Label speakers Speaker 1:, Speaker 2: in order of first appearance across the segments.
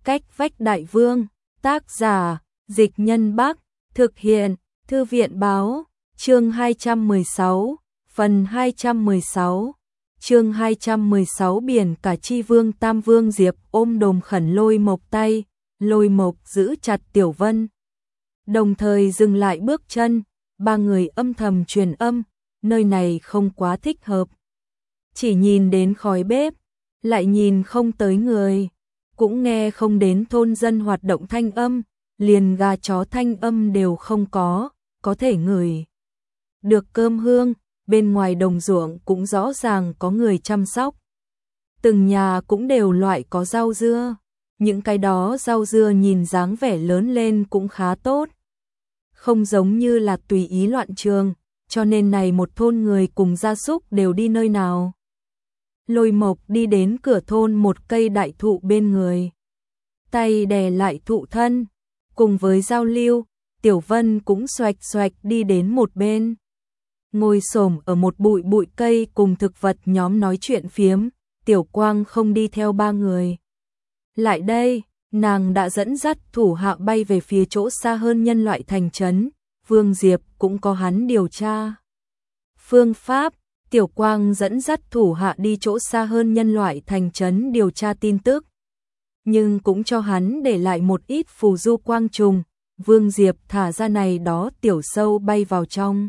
Speaker 1: Cách vách đại vương, tác giả, Dịch Nhân Bắc, thực hiện, Thư viện báo, chương 216, phần 216, chương 216 biển cả chi vương Tam Vương Diệp ôm đồm khẩn Lôi Mộc tay, Lôi Mộc giữ chặt Tiểu Vân. Đồng thời dừng lại bước chân, ba người âm thầm truyền âm, nơi này không quá thích hợp. Chỉ nhìn đến khói bếp, lại nhìn không tới người, cũng nghe không đến thôn dân hoạt động thanh âm, liền gà chó thanh âm đều không có thể ngửi được cơm hương, bên ngoài đồng ruộng cũng rõ ràng có người chăm sóc. Từng nhà cũng đều loại có rau dưa, những cái đó rau dưa nhìn dáng vẻ lớn lên cũng khá tốt. Không giống như là tùy ý loạn trường, cho nên này một thôn người cùng gia súc đều đi nơi nào. Lôi Mộc đi đến cửa thôn một cây đại thụ bên người, tay đè lại thụ thân, cùng với giao lưu, Tiểu Vân cũng xoạch xoạch đi đến một bên. Ngồi xổm ở một bụi cây cùng thực vật nhóm nói chuyện phiếm, Tiểu Quang không đi theo ba người. Lại đây, nàng đã dẫn dắt thủ hạ bay về phía chỗ xa hơn nhân loại thành trấn, Vương Diệp cũng có hắn điều tra phương pháp. Tiểu Quang dẫn dắt thủ hạ đi chỗ xa hơn nhân loại thành trấn điều tra tin tức, nhưng cũng cho hắn để lại một ít phù du quang trùng. Vương Diệp thả ra này đó tiểu sâu bay vào trong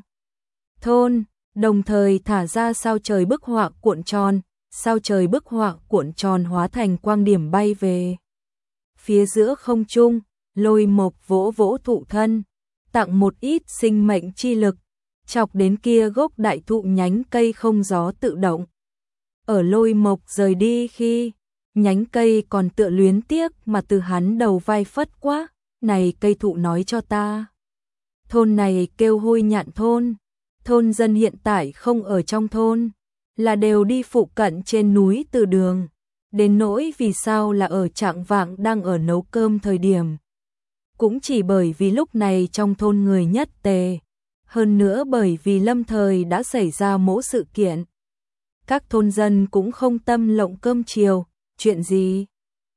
Speaker 1: thôn, đồng thời thả ra sao trời bức họa cuộn tròn, sao trời bức họa cuộn tròn hóa thành quang điểm bay về phía giữa không trung. Lôi Mộc vỗ vỗ thụ thân, tặng một ít sinh mệnh chi lực, chọc đến kia gốc đại thụ nhánh cây không gió tự động. Ở Lôi Mộc rời đi khi, nhánh cây còn tựa luyến tiếc mà từ hắn đầu vai phất quá, này cây thụ nói cho ta. Thôn này kêu Hôi Nhạn thôn, thôn dân hiện tại không ở trong thôn, là đều đi phụ cận trên núi từ đường. Đến nỗi vì sao là ở trạng vạng đang ở nấu cơm thời điểm. Cũng chỉ bởi vì lúc này trong thôn người nhất tề. Hơn nữa bởi vì lâm thời đã xảy ra mỗ sự kiện. Các thôn dân cũng không tâm lộng cơm chiều, chuyện gì?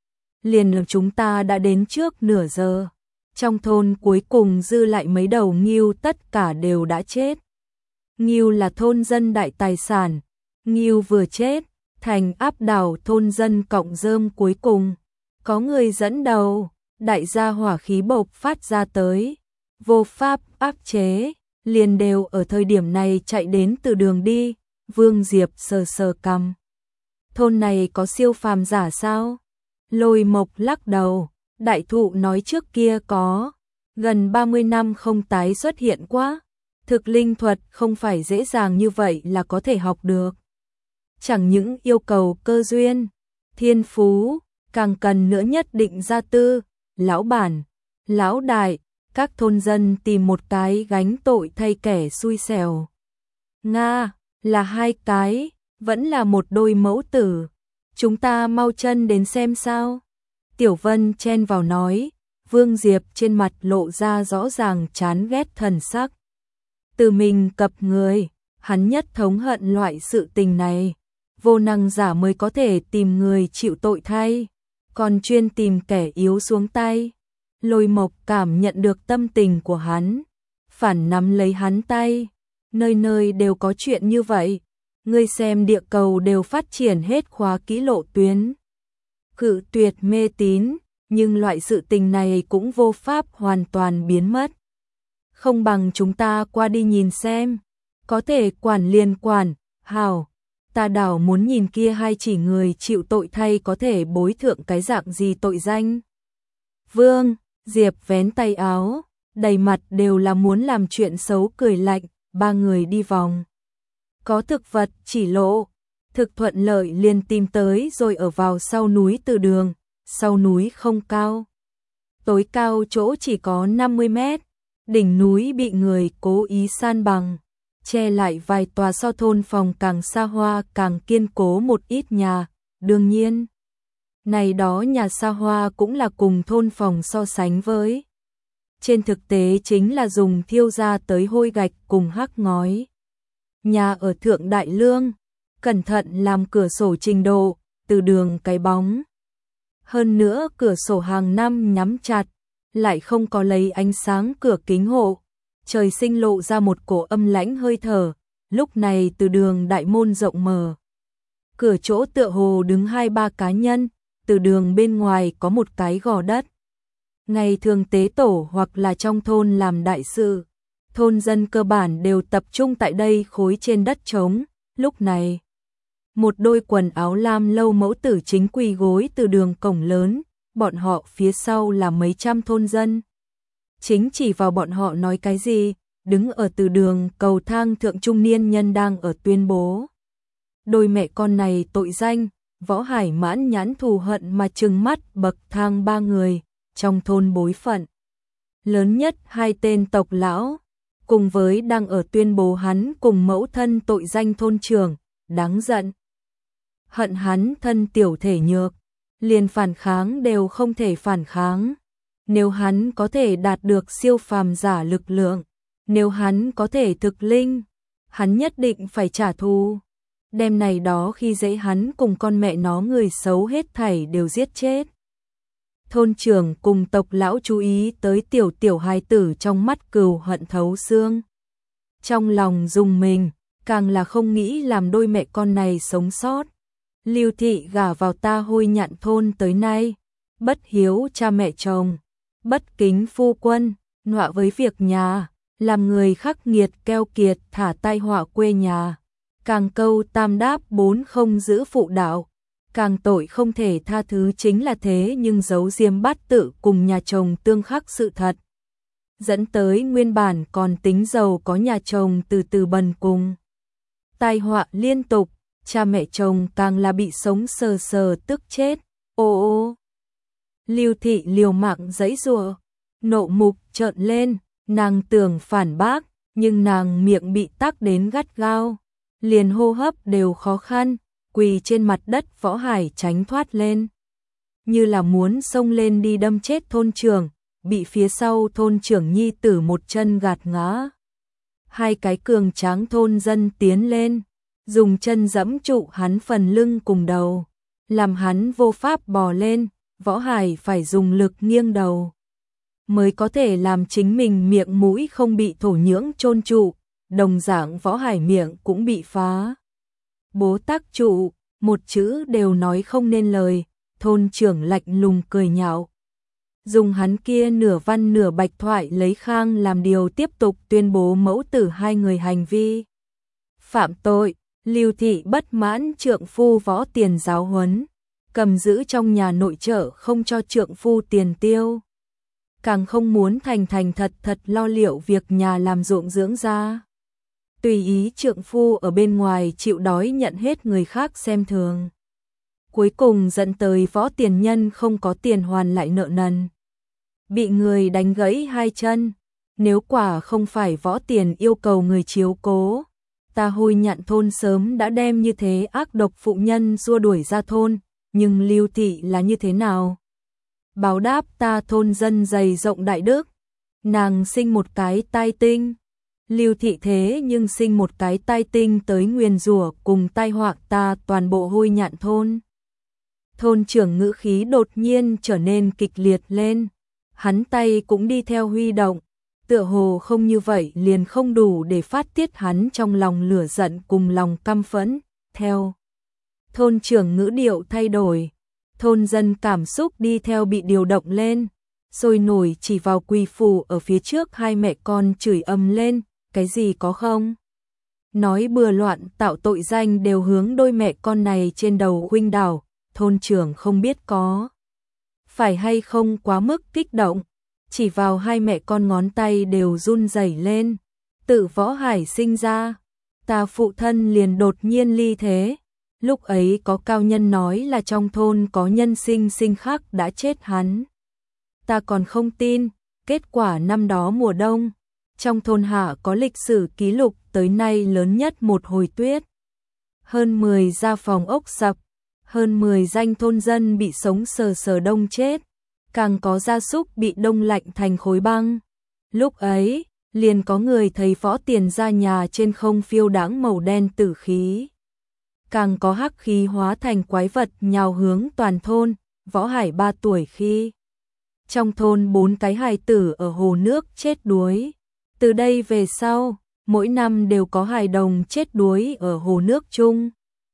Speaker 1: Liền chúng ta đã đến trước nửa giờ. Trong thôn cuối cùng dư lại mấy đầu ngưu tất cả đều đã chết. Ngưu là thôn dân đại tài sản, ngưu vừa chết, thành áp đảo thôn dân cộng rơm cuối cùng. Có người dẫn đầu, đại gia hỏa khí bộc phát ra tới, vô pháp áp chế, liền đều ở thời điểm này chạy đến từ đường đi. Vương Diệp sờ sờ cằm. Thôn này có siêu phàm giả sao? Lôi Mộc lắc đầu, đại thụ nói trước kia có, gần 30 năm không tái xuất hiện quá. Thực linh thuật không phải dễ dàng như vậy là có thể học được. Chẳng những yêu cầu cơ duyên, thiên phú, càng cần nữa nhất định gia tư, lão bản, lão đại, các thôn dân tìm một cái gánh tội thay kẻ xui xẻo. Nga, là hai cái, vẫn là một đôi mẫu tử. Chúng ta mau chân đến xem sao. Tiểu Vân chen vào nói, Vương Diệp trên mặt lộ ra rõ ràng chán ghét thần sắc. Từ mình cập người, hắn nhất thống hận loại sự tình này. Vô năng giả mới có thể tìm người chịu tội thay, còn chuyên tìm kẻ yếu xuống tay. Lôi Mộc cảm nhận được tâm tình của hắn, phản nắm lấy hắn tay. Nơi nơi đều có chuyện như vậy, ngươi xem địa cầu đều phát triển hết khóa kỹ lộ tuyến. Cự tuyệt mê tín, nhưng loại sự tình này cũng vô pháp hoàn toàn biến mất. Không bằng chúng ta qua đi nhìn xem, có thể quản liền quản, hảo. Ta đảo muốn nhìn kia hai chỉ người chịu tội thay có thể bối thượng cái dạng gì tội danh. Vương Diệp vén tay áo, đầy mặt đều là muốn làm chuyện xấu cười lạnh. Ba người đi vòng, có thực vật chỉ lộ, thực thuận lợi liền tìm tới rồi ở vào sau núi từ đường. Sau núi không cao, tối cao chỗ chỉ có 50 mét, đỉnh núi bị người cố ý san bằng, che lại vài tòa so thôn phòng càng xa hoa càng kiên cố một ít nhà. Đương nhiên, này đó nhà xa hoa cũng là cùng thôn phòng so sánh với. Trên thực tế chính là dùng thiêu ra tới hôi gạch cùng hắc ngói. Nhà ở Thượng Đại Lương, cẩn thận làm cửa sổ trình độ, từ đường cái bóng. Hơn nữa cửa sổ hàng năm nhắm chặt, lại không có lấy ánh sáng cửa kính hộ. Trời sinh lộ ra một cổ âm lãnh hơi thở, lúc này từ đường đại môn rộng mở. Cửa chỗ tựa hồ đứng 2-3 cá nhân, từ đường bên ngoài có một cái gò đất. Ngày thường tế tổ hoặc là trong thôn làm đại sự, thôn dân cơ bản đều tập trung tại đây khối trên đất trống. Lúc này, một đôi quần áo lam lâu mẫu tử chính quỳ gối từ đường cổng lớn, bọn họ phía sau là mấy trăm thôn dân. Chính chỉ vào bọn họ nói cái gì, đứng ở từ đường cầu thang thượng trung niên nhân đang ở tuyên bố. Đôi mẹ con này tội danh, Võ Hải mãn nhãn thù hận mà trừng mắt bậc thang 3 người, trong thôn bối phận. Lớn nhất 2 tên tộc lão, cùng với đang ở tuyên bố hắn cùng mẫu thân tội danh thôn trưởng, đáng giận. Hận hắn thân tiểu thể nhược, liền phản kháng đều không thể phản kháng. Nếu hắn có thể đạt được siêu phàm giả lực lượng, nếu hắn có thể thực linh, hắn nhất định phải trả thù. Đêm này đó khi dễ hắn cùng con mẹ nó người xấu hết thảy đều giết chết. Thôn trưởng cùng tộc lão chú ý tới tiểu hài tử trong mắt cừu hận thấu xương. Trong lòng rùng mình, càng là không nghĩ làm đôi mẹ con này sống sót. Lưu thị gả vào ta Hôi Nhạn thôn tới nay, bất hiếu cha mẹ chồng, bất kính phu quân, nọa với việc nhà, làm người khắc nghiệt keo kiệt thả tai họa quê nhà. Càng câu tam đáp 4 không giữ phụ đạo, càng tội không thể tha thứ chính là thế nhưng giấu diêm bát tự cùng nhà chồng tương khắc sự thật. Dẫn tới nguyên bản còn tính giàu có nhà chồng từ từ bần cùng. Tai họa liên tục, cha mẹ chồng càng là bị sống sờ sờ tức chết. Ô ô! Lưu thị liều mạng giãy giụa, nộ mục trợn lên, nàng tưởng phản bác, nhưng nàng miệng bị tắc đến gắt gao. Liền hô hấp đều khó khăn, quỳ trên mặt đất. Võ Hải tránh thoát lên, như là muốn xông lên đi đâm chết thôn trưởng, bị phía sau thôn trưởng nhi tử một chân gạt ngã. 2 cái cường tráng thôn dân tiến lên, dùng chân giẫm trụ hắn phần lưng cùng đầu, làm hắn vô pháp bò lên. Võ Hải phải dùng lực nghiêng đầu, mới có thể làm chính mình miệng mũi không bị thổ nhưỡng chôn trụ. Đồng dạng Võ Hải miệng cũng bị phá bố tắc trụ, một chữ đều nói không nên lời. Thôn trưởng lạnh lùng cười nhạo, dùng hắn kia nửa văn nửa bạch thoại lấy khang làm điều tiếp tục tuyên bố mẫu tử 2 người hành vi phạm tội. Lưu thị bất mãn trượng phu Võ Tiền giáo huấn, cầm giữ trong nhà nội trợ không cho trượng phu tiền tiêu, càng không muốn thành thật lo liệu việc nhà làm ruộng dưỡng gia. Tùy ý trượng phu ở bên ngoài chịu đói nhận hết người khác xem thường. Cuối cùng dẫn tới Võ Tiền nhân không có tiền hoàn lại nợ nần, bị người đánh gãy 2 chân. Nếu quả không phải Võ Tiền yêu cầu người chiếu cố, ta Hôi Nhạn thôn sớm đã đem như thế ác độc phụ nhân xua đuổi ra thôn. Nhưng Lưu thị là như thế nào? Báo đáp ta thôn dân dày rộng đại đức. Nàng sinh một cái tai tinh. Lưu thị thế nhưng sinh một cái tai tinh tới nguyền rủa cùng tai họa ta toàn bộ Hôi Nhạn thôn. Thôn trưởng ngữ khí đột nhiên trở nên kịch liệt lên, hắn tay cũng đi theo huy động, tựa hồ không như vậy liền không đủ để phát tiết hắn trong lòng lửa giận cùng lòng căm phẫn. Theo thôn trưởng ngữ điệu thay đổi, thôn dân cảm xúc đi theo bị điều động lên, sôi nổi chỉ vào quỳ phủ ở phía trước 2 mẹ con chửi ầm lên. Cái gì có không? Nói bừa loạn tạo tội danh đều hướng đôi mẹ con này trên đầu huynh đảo. Thôn trưởng không biết có phải hay không quá mức kích động, chỉ vào 2 mẹ con ngón tay đều run rẩy lên. Tự Võ Hải sinh ra, ta phụ thân liền đột nhiên ly thế. Lúc ấy có cao nhân nói là trong thôn có nhân sinh khác đã chết hắn. Ta còn không tin, kết quả năm đó mùa đông, trong thôn hạ có lịch sử ký lục tới nay lớn nhất một hồi tuyết. Hơn 10 gia phòng ốc sập, hơn 10 danh thôn dân bị sống sờ sờ đông chết, càng có gia súc bị đông lạnh thành khối băng. Lúc ấy, liền có người thấy Võ Tiền ra nhà trên không phiêu đãng màu đen tử khí. Càng có hắc khí hóa thành quái vật nhào hướng toàn thôn. Võ Hải 3 tuổi khi trong thôn 4 cái hài tử ở hồ nước chết đuối. Từ đây về sau, mỗi năm đều có hài đồng chết đuối ở hồ nước chung.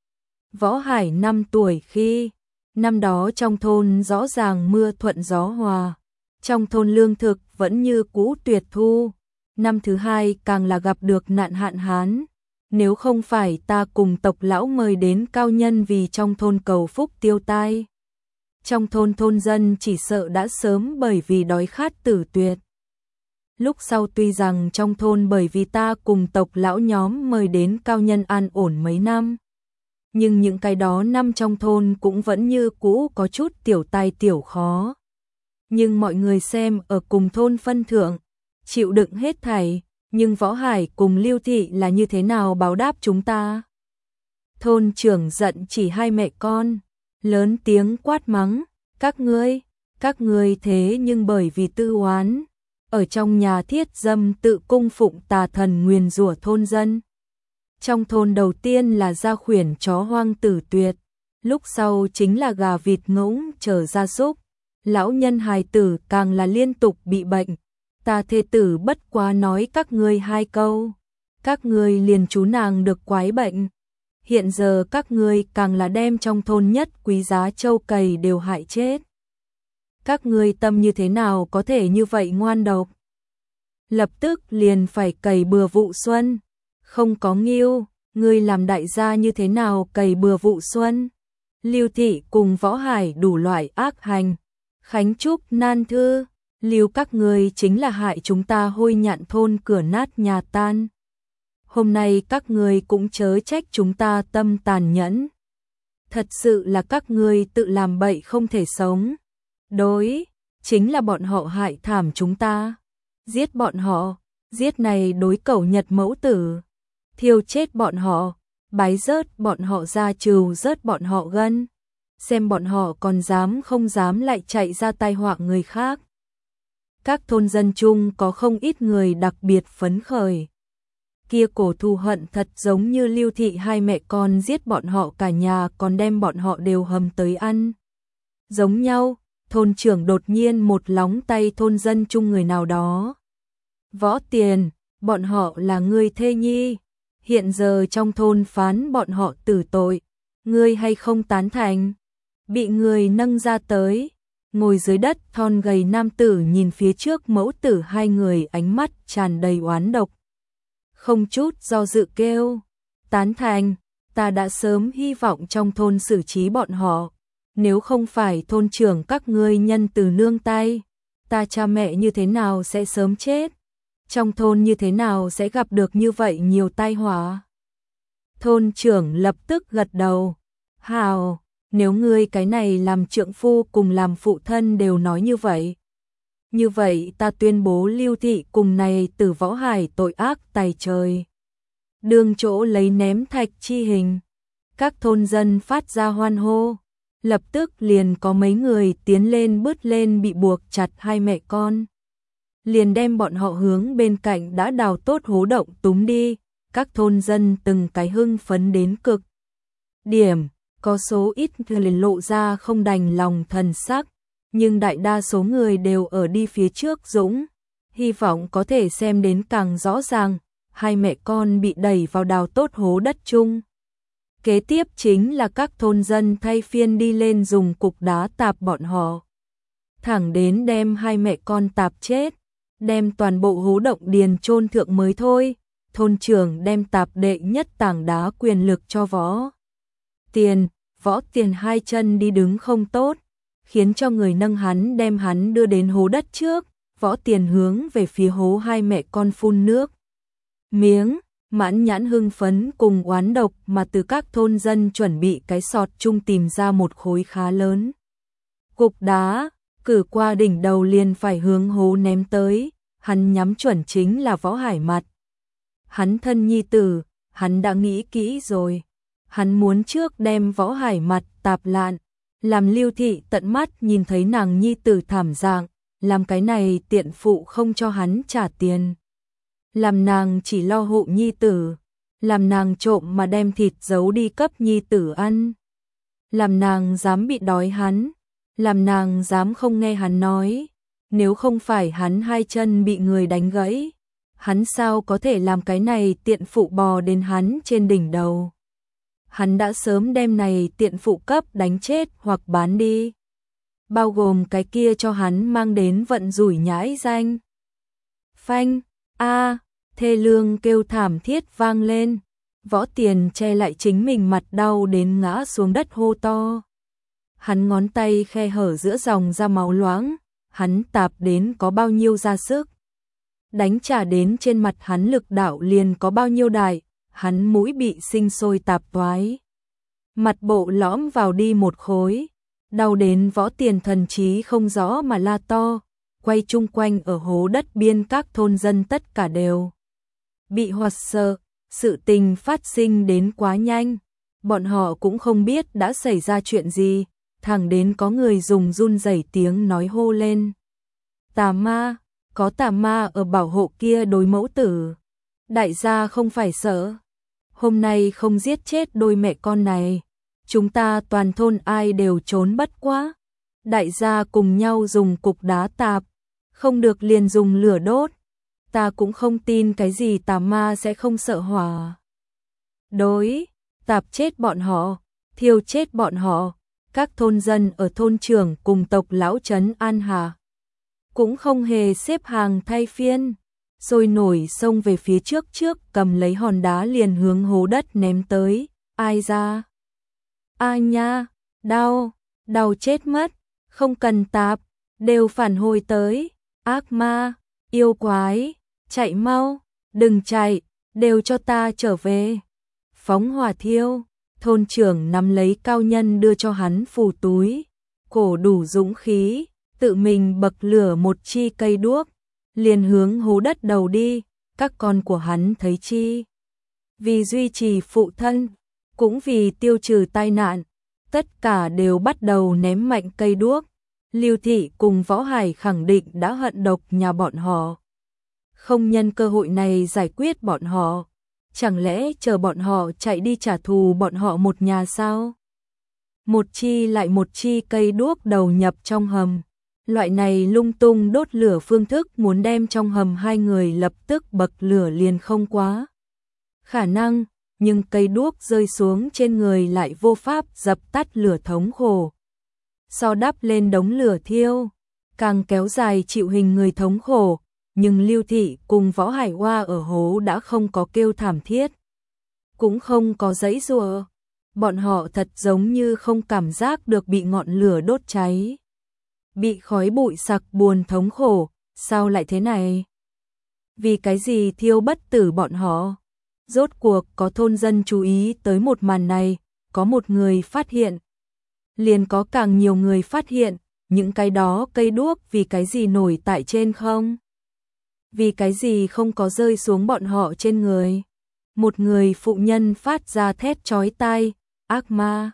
Speaker 1: Võ Hải 5 tuổi khi năm đó trong thôn rõ ràng mưa thuận gió hòa, trong thôn lương thực vẫn như cũ tuyệt thu. Năm thứ hai càng là gặp được nạn hạn hán. Nếu không phải ta cùng tộc lão mời đến cao nhân vì trong thôn cầu phúc tiêu tai, trong thôn dân chỉ sợ đã sớm bởi vì đói khát tử tuyệt. Lúc sau tuy rằng trong thôn bởi vì ta cùng tộc lão nhóm mời đến cao nhân an ổn mấy năm, nhưng những cái đó năm trong thôn cũng vẫn như cũ có chút tiểu tai tiểu khó. Nhưng mọi người xem ở cùng thôn phân thượng, chịu đựng hết thảy, nhưng Võ Hải cùng Lưu Thị là như thế nào báo đáp chúng ta? Thôn trưởng giận chỉ hai mẹ con, lớn tiếng quát mắng, các ngươi thế nhưng bởi vì tư oán, ở trong nhà thiết dâm tự cung phụng tà thần nguyền rủa thôn dân. Trong thôn đầu tiên là gia khuyển chó hoang tử tuyệt, lúc sau chính là gà vịt ngỗng trở gia súc, lão nhân hài tử càng là liên tục bị bệnh. Ta thê tử bất quá nói các ngươi hai câu, các ngươi liền chú nàng được quái bệnh. Hiện giờ các ngươi càng là đem trong thôn nhất quý giá trâu cày đều hại chết. Các ngươi tâm như thế nào có thể như vậy ngoan độc? Lập tức liền phải cày bừa vụ xuân, không có nghiêu, ngươi làm đại gia như thế nào cày bừa vụ xuân? Lưu Thị cùng Võ Hải đủ loại ác hành, Khánh Trúc nan thư, Lưu các ngươi chính là hại chúng ta hôi nhạn thôn cửa nát nhà tan. Hôm nay các ngươi cũng chớ trách chúng ta tâm tàn nhẫn. Thật sự là các ngươi tự làm bậy không thể sống. Đối, chính là bọn họ hại thảm chúng ta. Giết bọn họ, giết này đối cẩu Nhật mẫu tử. Thiêu chết bọn họ, bái rớt bọn họ ra trừ rớt bọn họ gân. Xem bọn họ còn dám không dám lại chạy ra tai họa người khác. Các thôn dân chung có không ít người đặc biệt phấn khởi. Kia cổ thù hận thật giống như Lưu Thị hai mẹ con giết bọn họ cả nhà còn đem bọn họ đều hầm tới ăn. Giống nhau, thôn trưởng đột nhiên một lóng tay thôn dân chung người nào đó. Võ Tiền, bọn họ là người thê nhi. Hiện giờ trong thôn phán bọn họ tử tội. Ngươi hay không tán thành? Bị người nâng ra tới. Ngồi dưới đất thon gầy nam tử nhìn phía trước mẫu tử hai người ánh mắt tràn đầy oán độc. Không chút do dự kêu, tán thành, ta đã sớm hy vọng trong thôn xử trí bọn họ. Nếu không phải thôn trưởng các ngươi nhân từ nương tay, ta cha mẹ như thế nào sẽ sớm chết? Trong thôn như thế nào sẽ gặp được như vậy nhiều tai họa? Thôn trưởng lập tức gật đầu, hào. Nếu ngươi cái này làm trượng phu cùng làm phụ thân đều nói như vậy ta tuyên bố Lưu Thị cùng này Tử Võ Hải tội ác tày trời. Đường chỗ lấy ném thạch chi hình. Các thôn dân phát ra hoan hô. Lập tức liền có mấy người tiến lên bứt lên bị buộc chặt hai mẹ con. Liền đem bọn họ hướng bên cạnh đã đào tốt hố động túm đi. Các thôn dân từng cái hưng phấn đến cực điểm. Có số ít người liền lộ ra không đành lòng thần sắc, nhưng đại đa số người đều ở đi phía trước dũng, hy vọng có thể xem đến càng rõ ràng, hai mẹ con bị đẩy vào đào tốt hố đất chung. Kế tiếp chính là các thôn dân thay phiên đi lên dùng cục đá tạp bọn họ. Thẳng đến đem hai mẹ con tạp chết, đem toàn bộ hố động điền chôn thượng mới thôi, thôn trưởng đem tạp đệ nhất tảng đá quyền lực cho Võ Tiền hai chân đi đứng không tốt, khiến cho người nâng hắn đem hắn đưa đến hố đất trước. Võ Tiền hướng về phía hố hai mẹ con phun nước miếng, mãn nhãn hưng phấn cùng oán độc mà từ các thôn dân chuẩn bị cái sọt chung tìm ra một khối khá lớn cục đá, cử qua đỉnh đầu liền phải hướng hố ném tới. Hắn nhắm chuẩn chính là Võ Hải mặt. Hắn thân nhi tử, hắn đã nghĩ kỹ rồi. Hắn muốn trước đem Võ Hải mặt tạp lạn, làm Lưu Thị tận mắt nhìn thấy nàng nhi tử thảm dạng, làm cái này tiện phụ không cho hắn trả tiền. Làm nàng chỉ lo hộ nhi tử, làm nàng trộm mà đem thịt giấu đi cấp nhi tử ăn. Làm nàng dám bị đói hắn, làm nàng dám không nghe hắn nói, nếu không phải hắn hai chân bị người đánh gãy, hắn sao có thể làm cái này tiện phụ bò đến hắn trên đỉnh đầu. Hắn đã sớm đem này tiện phụ cấp đánh chết hoặc bán đi. Bao gồm cái kia cho hắn mang đến vận rủi nhãi danh. Phanh, thê lương kêu thảm thiết vang lên. Võ Tiền che lại chính mình mặt đau đến ngã xuống đất hô to. Hắn ngón tay khe hở giữa dòng ra máu loãng, hắn tạp đến có bao nhiêu ra sức. Đánh trả đến trên mặt hắn lực đạo liền có bao nhiêu đại, hắn mũi bị sinh sôi tạp toái. Mặt bộ lõm vào đi một khối, đau đến Võ Tiền thần trí không rõ mà la to, quay chung quanh ở hố đất biên các thôn dân tất cả đều bị hoảng sợ, sự tình phát sinh đến quá nhanh, bọn họ cũng không biết đã xảy ra chuyện gì, thẳng đến có người dùng run rẩy tiếng nói hô lên. Tà ma, có tà ma ở bảo hộ kia đối mẫu tử. Đại gia không phải sợ, hôm nay không giết chết đôi mẹ con này, chúng ta toàn thôn ai đều trốn bất quá. Đại gia cùng nhau dùng cục đá tạp, không được liền dùng lửa đốt. Ta cũng không tin cái gì tà ma sẽ không sợ hỏa. Đối, tạp chết bọn họ, thiêu chết bọn họ, các thôn dân ở thôn trưởng cùng tộc lão trấn An Hà cũng không hề xếp hàng thay phiên, sôi nổi xông về phía trước cầm lấy hòn đá liền hướng hố đất ném tới. Ai ra? Ai nha, đau chết mất, không cần tạp, đều phản hồi tới. Ác ma, yêu quái, chạy mau, đừng chạy, đều cho ta trở về. Phóng hỏa thiêu, thôn trưởng nắm lấy cao nhân đưa cho hắn phù túi, cổ đủ dũng khí, tự mình bậc lửa một chi cây đuốc, liền hướng hố đất đầu đi. Các con của hắn thấy chi, vì duy trì phụ thân, cũng vì tiêu trừ tai nạn, tất cả đều bắt đầu ném mạnh cây đuốc. Lưu Thị cùng Võ Hải khẳng định đã hận độc nhà bọn họ, không nhân cơ hội này giải quyết bọn họ, chẳng lẽ chờ bọn họ chạy đi trả thù bọn họ một nhà sao? Một chi lại một chi cây đuốc đầu nhập trong hầm, loại này lung tung đốt lửa phương thức muốn đem trong hầm hai người lập tức bậc lửa liền không quá khả năng, nhưng cây đuốc rơi xuống trên người lại vô pháp dập tắt lửa thống khổ. So đắp lên đống lửa thiêu, càng kéo dài chịu hình người thống khổ, nhưng Lưu Thị cùng Võ Hải Hoa ở hố đã không có kêu thảm thiết, cũng không có giãy giụa, bọn họ thật giống như không cảm giác được bị ngọn lửa đốt cháy, bị khói bụi sặc buồn thống khổ, sao lại thế này? Vì cái gì thiêu bất tử bọn họ? Rốt cuộc có thôn dân chú ý tới một màn này, có một người phát hiện, liền có càng nhiều người phát hiện, những cái đó cây đuốc vì cái gì nổi tại trên không? Vì cái gì không có rơi xuống bọn họ trên người? Một người phụ nhân phát ra thét chói tai, ác ma,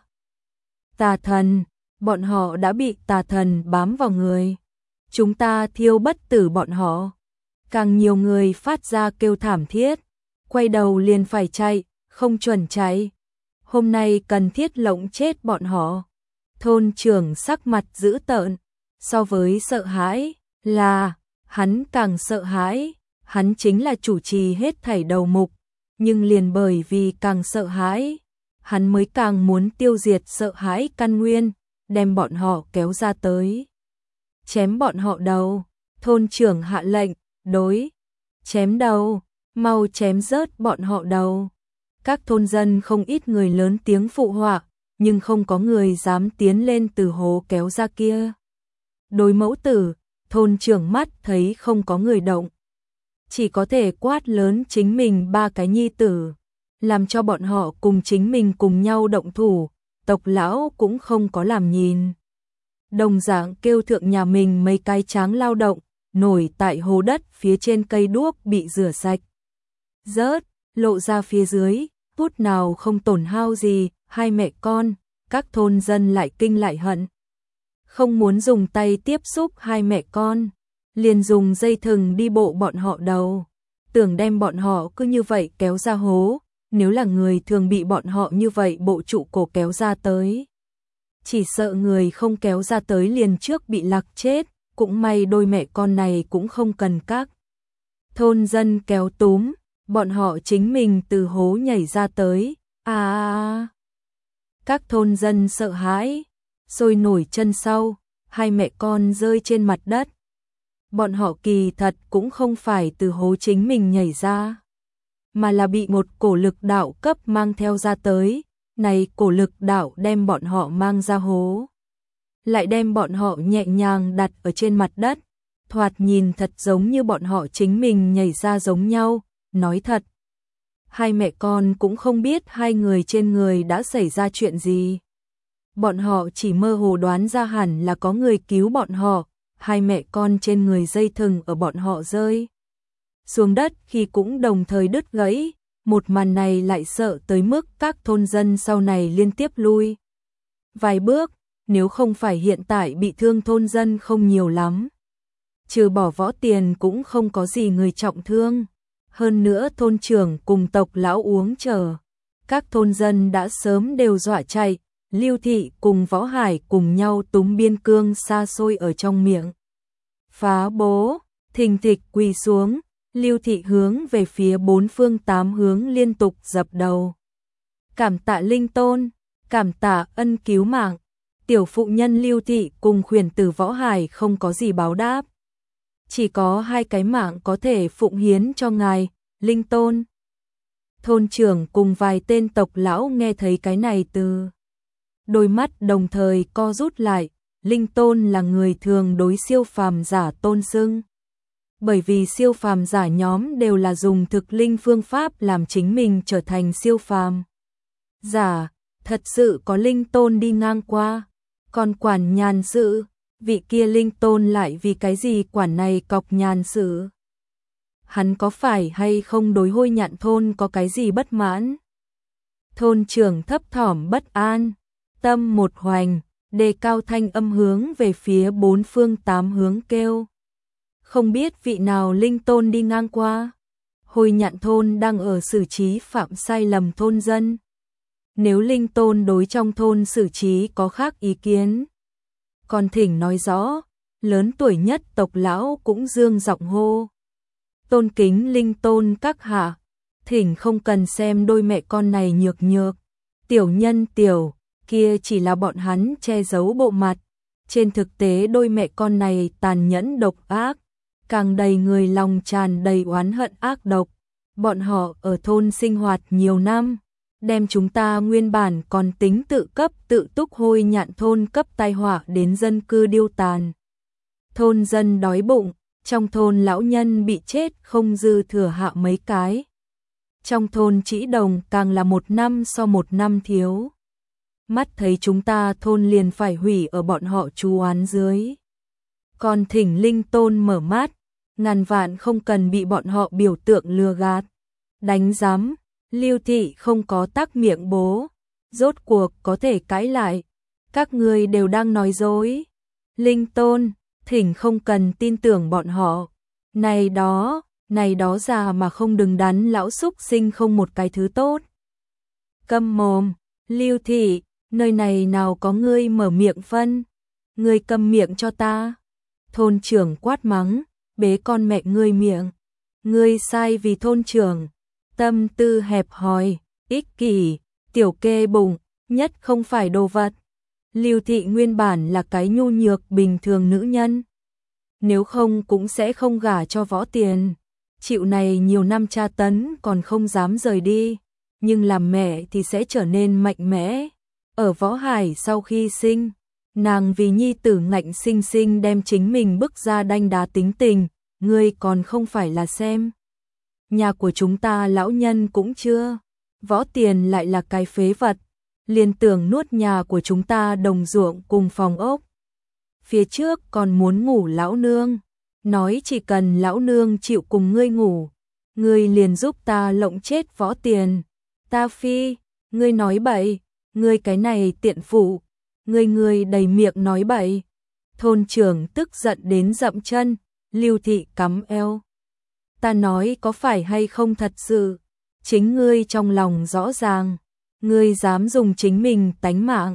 Speaker 1: tà thần, bọn họ đã bị tà thần bám vào người. Chúng ta thiêu bất tử bọn họ. Càng nhiều người phát ra kêu thảm thiết, quay đầu liền phải chạy, không chuẩn chạy. Hôm nay cần thiết lộng chết bọn họ. Thôn trưởng sắc mặt dữ tợn, so với sợ hãi, là, hắn càng sợ hãi, hắn chính là chủ trì hết thảy đầu mục, nhưng liền bởi vì càng sợ hãi, hắn mới càng muốn tiêu diệt sợ hãi căn nguyên, đem bọn họ kéo ra tới. Chém bọn họ đầu, thôn trưởng hạ lệnh, đối, chém đầu, mau chém rớt bọn họ đầu. Các thôn dân không ít người lớn tiếng phụ họa, nhưng không có người dám tiến lên từ hố kéo ra kia. Đối mẫu tử, thôn trưởng mắt thấy không có người động, chỉ có thể quát lớn chính mình ba cái nhi tử, làm cho bọn họ cùng chính mình cùng nhau động thủ. Tộc lão cũng không có làm nhìn, đồng dạng kêu thượng nhà mình mấy cái tráng lao động, nổi tại hố đất phía trên cây đuốc bị rửa sạch, rớt, lộ ra phía dưới, chút nào không tổn hao gì. Hai mẹ con, các thôn dân lại kinh lại hận, không muốn dùng tay tiếp xúc hai mẹ con, liền dùng dây thừng đi bộ bọn họ đầu, tưởng đem bọn họ cứ như vậy kéo ra hố. Nếu là người thường bị bọn họ như vậy bộ trụ cổ kéo ra tới, chỉ sợ người không kéo ra tới liền trước bị lạc chết, cũng may đôi mẹ con này cũng không cần các thôn dân kéo túm, bọn họ chính mình từ hố nhảy ra tới. Các thôn dân sợ hãi, sôi nổi chân sau, hai mẹ con rơi trên mặt đất. Bọn họ kỳ thật cũng không phải từ hố chính mình nhảy ra, mà là bị một cổ lực đạo cấp mang theo ra tới. Này cổ lực đạo đem bọn họ mang ra hố, lại đem bọn họ nhẹ nhàng đặt ở trên mặt đất, thoạt nhìn thật giống như bọn họ chính mình nhảy ra giống nhau. Nói thật, hai mẹ con cũng không biết hai người trên người đã xảy ra chuyện gì. Bọn họ chỉ mơ hồ đoán ra hẳn là có người cứu bọn họ, hai mẹ con trên người dây thừng ở bọn họ rơi xuống đất khi cũng đồng thời đứt gãy. Một màn này lại sợ tới mức các thôn dân sau này liên tiếp lui vài bước, nếu không phải hiện tại bị thương thôn dân không nhiều lắm. Trừ bỏ Võ Tiền cũng không có gì người trọng thương. Hơn nữa thôn trưởng cùng tộc lão uống chờ. Các thôn dân đã sớm đều dọa chạy, Lưu Thị cùng Võ Hải cùng nhau túm biên cương xa xôi ở trong miệng. Phá bố, thình thịch quỳ xuống. Lưu Thị hướng về phía bốn phương tám hướng liên tục dập đầu. Cảm tạ Linh Tôn, cảm tạ ân cứu mạng. Tiểu phụ nhân Lưu Thị cùng khuyển tử Võ Hải không có gì báo đáp. Chỉ có hai cái mạng có thể phụng hiến cho ngài, Linh Tôn. Thôn trưởng cùng vài tên tộc lão nghe thấy cái này từ đôi mắt đồng thời co rút lại. Linh Tôn là người thường đối siêu phàm giả tôn xưng. Bởi vì siêu phàm giả nhóm đều là dùng thực linh phương pháp làm chính mình trở thành siêu phàm giả, thật sự có Linh Tôn đi ngang qua, còn quản nhàn sự, vị kia Linh Tôn lại vì cái gì quản này cọc nhàn sự? Hắn có phải hay không đối Hôi Nhạn thôn có cái gì bất mãn? Thôn trưởng thấp thỏm bất an, tâm một hoành, đề cao thanh âm hướng về phía bốn phương tám hướng kêu. Không biết vị nào Linh Tôn đi ngang qua. Hôi Nhạn thôn đang ở xử trí phạm sai lầm thôn dân. Nếu Linh Tôn đối trong thôn xử trí có khác ý kiến, còn thỉnh nói rõ. Lớn tuổi nhất tộc lão cũng dương giọng hô. Tôn kính Linh Tôn các hạ, thỉnh không cần xem đôi mẹ con này nhược nhược. Tiểu nhân tiểu, kia chỉ là bọn hắn che giấu bộ mặt. Trên thực tế đôi mẹ con này tàn nhẫn độc ác, càng đầy người lòng tràn đầy oán hận ác độc. Bọn họ ở thôn sinh hoạt nhiều năm, đem chúng ta nguyên bản còn tính tự cấp tự túc Hôi Nhạn thôn cấp tai họa đến dân cư điêu tàn. Thôn dân đói bụng, trong thôn lão nhân bị chết không dư thừa hạ mấy cái. Trong thôn trĩ đồng càng là một năm so một năm thiếu. Mắt thấy chúng ta thôn liền phải hủy ở bọn họ chú oán dưới. Còn thỉnh Linh Tôn mở mắt, ngàn vạn không cần bị bọn họ biểu tượng lừa gạt. Đánh giám, Lưu Thị không có tắc miệng bố, rốt cuộc có thể cãi lại. Các ngươi đều đang nói dối. Linh Tôn, thỉnh không cần tin tưởng bọn họ. Này đó già mà không đừng đắn lão xúc sinh không một cái thứ tốt. Câm mồm, Lưu Thị, nơi này nào có ngươi mở miệng phân. Ngươi câm miệng cho ta. Thôn trưởng quát mắng, bế con mẹ ngươi miệng. Ngươi sai vì thôn trưởng. Tâm tư hẹp hòi, ích kỷ, tiểu kê bụng, nhất không phải đồ vật. Lưu Thị nguyên bản là cái nhu nhược bình thường nữ nhân. Nếu không cũng sẽ không gả cho Võ Tiền. Chịu này nhiều năm tra tấn còn không dám rời đi. Nhưng làm mẹ thì sẽ trở nên mạnh mẽ. Ở Võ Hải sau khi sinh, nàng vì nhi tử ngạnh sinh sinh đem chính mình bức ra đanh đá tính tình. Ngươi còn không phải là xem. Nhà của chúng ta lão nhân cũng chưa. Võ Tiền lại là cái phế vật. Liên tưởng nuốt nhà của chúng ta đồng ruộng cùng phòng ốc. Phía trước còn muốn ngủ lão nương. Nói chỉ cần lão nương chịu cùng ngươi ngủ, ngươi liền giúp ta lộng chết Võ Tiền. Ta phi, ngươi nói bậy, ngươi cái này tiện phụ, ngươi đầy miệng nói bậy. Thôn trưởng tức giận đến dậm chân, Lưu Thị cắm eo. Ta nói có phải hay không thật sự, chính ngươi trong lòng rõ ràng, ngươi dám dùng chính mình tánh mạng,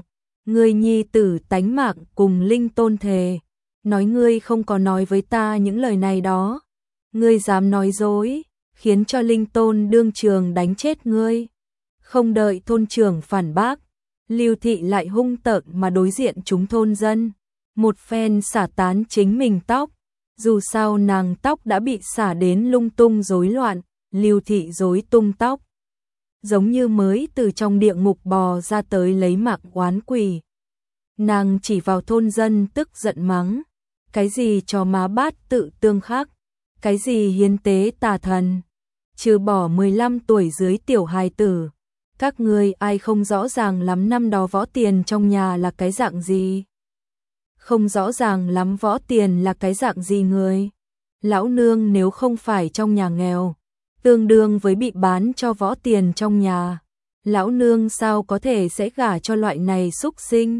Speaker 1: Ngươi nhi tử tánh mạng cùng linh tôn thề, nói ngươi không có nói với ta những lời này đó. Ngươi dám nói dối, khiến cho linh tôn đương trường đánh chết ngươi. Không đợi thôn trưởng phản bác, Lưu Thị lại hung tợn mà đối diện chúng thôn dân. Một phen xả tán chính mình tóc, dù sao nàng tóc đã bị xả đến lung tung rối loạn, Lưu Thị rối tung tóc, giống như mới từ trong địa ngục bò ra tới lấy mạng oán quỷ. Nàng chỉ vào thôn dân tức giận mắng, cái gì cho má bát tự tương khắc, cái gì hiến tế tà thần, trừ bỏ 15 tuổi dưới tiểu hài tử. Các ngươi ai không rõ ràng lắm năm đó Võ Tiền trong nhà là cái dạng gì? Không rõ ràng lắm Võ Tiền là cái dạng gì người? Lão nương nếu không phải trong nhà nghèo, tương đương với bị bán cho Võ Tiền trong nhà. Lão nương sao có thể sẽ gả cho loại này xúc sinh?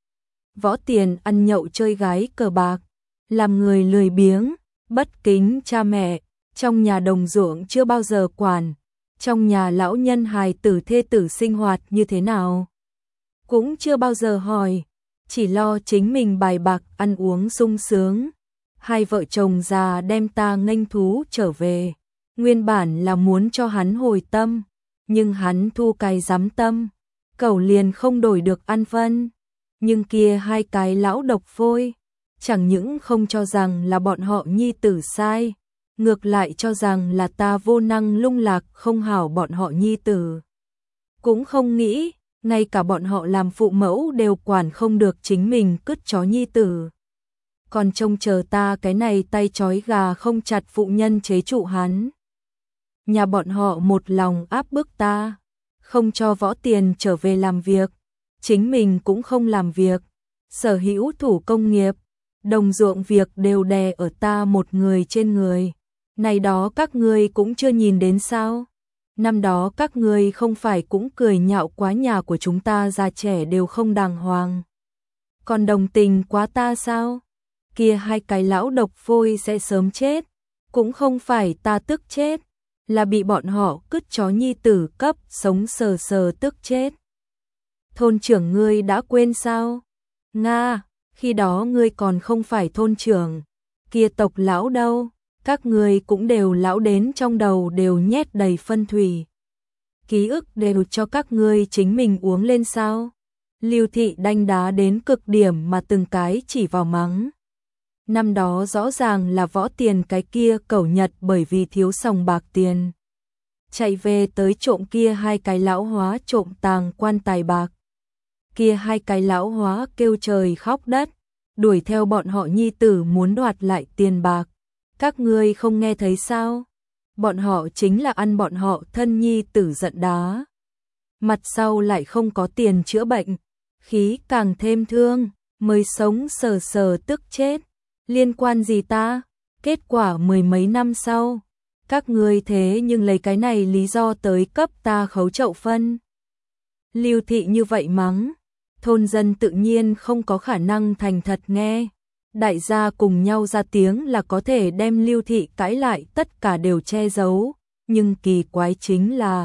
Speaker 1: Võ Tiền ăn nhậu chơi gái cờ bạc, làm người lười biếng, bất kính cha mẹ, trong nhà đồng ruộng chưa bao giờ quản. Trong nhà lão nhân hài tử thê tử sinh hoạt như thế nào, cũng chưa bao giờ hỏi, chỉ lo chính mình bài bạc ăn uống sung sướng. Hai vợ chồng già đem ta nghênh thú trở về, nguyên bản là muốn cho hắn hồi tâm, nhưng hắn thu cái dám tâm, cẩu liền không đổi được ăn phân. Nhưng kia hai cái lão độc phôi, chẳng những không cho rằng là bọn họ nhi tử sai, ngược lại cho rằng là ta vô năng lung lạc không hảo bọn họ nhi tử. Cũng không nghĩ, ngay cả bọn họ làm phụ mẫu đều quản không được chính mình cứt chó nhi tử. Còn trông chờ ta cái này tay trói gà không chặt phụ nhân chế trụ hắn. Nhà bọn họ một lòng áp bức ta, không cho Võ Tiền trở về làm việc, chính mình cũng không làm việc, sở hữu thủ công nghiệp, đồng ruộng việc đều đè ở ta một người trên người. Này đó các ngươi cũng chưa nhìn đến sao? Năm đó các ngươi không phải cũng cười nhạo quá nhà của chúng ta già trẻ đều không đàng hoàng. Còn đồng tình quá ta sao? Kia hai cái lão độc phôi sẽ sớm chết, cũng không phải ta tức chết, là bị bọn họ cứt chó nhi tử cấp sống sờ sờ tức chết. Thôn trưởng ngươi đã quên sao? Nga, khi đó ngươi còn không phải thôn trưởng, kia tộc lão đâu? Các người cũng đều lão đến trong đầu đều nhét đầy phân thủy. Ký ức đều cho các ngươi chính mình uống lên sao? Lưu Thị đanh đá đến cực điểm mà từng cái chỉ vào mắng. Năm đó rõ ràng là Võ Tiền cái kia cẩu Nhật bởi vì thiếu sòng bạc tiền, chạy về tới trộm kia hai cái lão hóa trộm tàng quan tài bạc. Kia hai cái lão hóa kêu trời khóc đất, đuổi theo bọn họ nhi tử muốn đoạt lại tiền bạc. Các ngươi không nghe thấy sao? Bọn họ chính là ăn bọn họ thân nhi tử giận đá. Mặt sau lại không có tiền chữa bệnh, khí càng thêm thương, mới sống sờ sờ tức chết. Liên quan gì ta? Kết quả mười mấy năm sau, các ngươi thế nhưng lấy cái này lý do tới cấp ta khấu chậu phân. Lưu Thị như vậy mắng, thôn dân tự nhiên không có khả năng thành thật nghe. Đại gia cùng nhau ra tiếng là có thể đem Lưu Thị cãi lại tất cả đều che giấu, nhưng kỳ quái chính là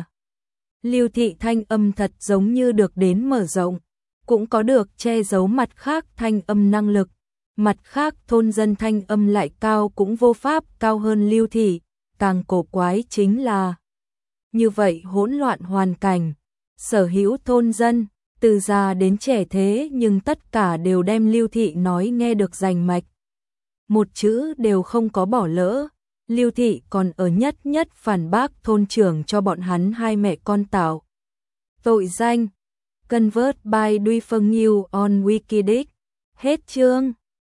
Speaker 1: Lưu Thị thanh âm thật giống như được đến mở rộng, cũng có được che giấu mặt khác thanh âm năng lực, mặt khác thôn dân thanh âm lại cao cũng vô pháp cao hơn Lưu Thị, càng cổ quái chính là như vậy hỗn loạn hoàn cảnh, sở hữu thôn dân từ già đến trẻ thế nhưng tất cả đều đem Lưu Thị nói nghe được rành mạch. Một chữ đều không có bỏ lỡ, Lưu Thị còn ở nhất nhất phản bác thôn trưởng cho bọn hắn hai mẹ con tạo. Tội danh, convert by Duy Phương Nhiêu on Wikileaks. Hết chương.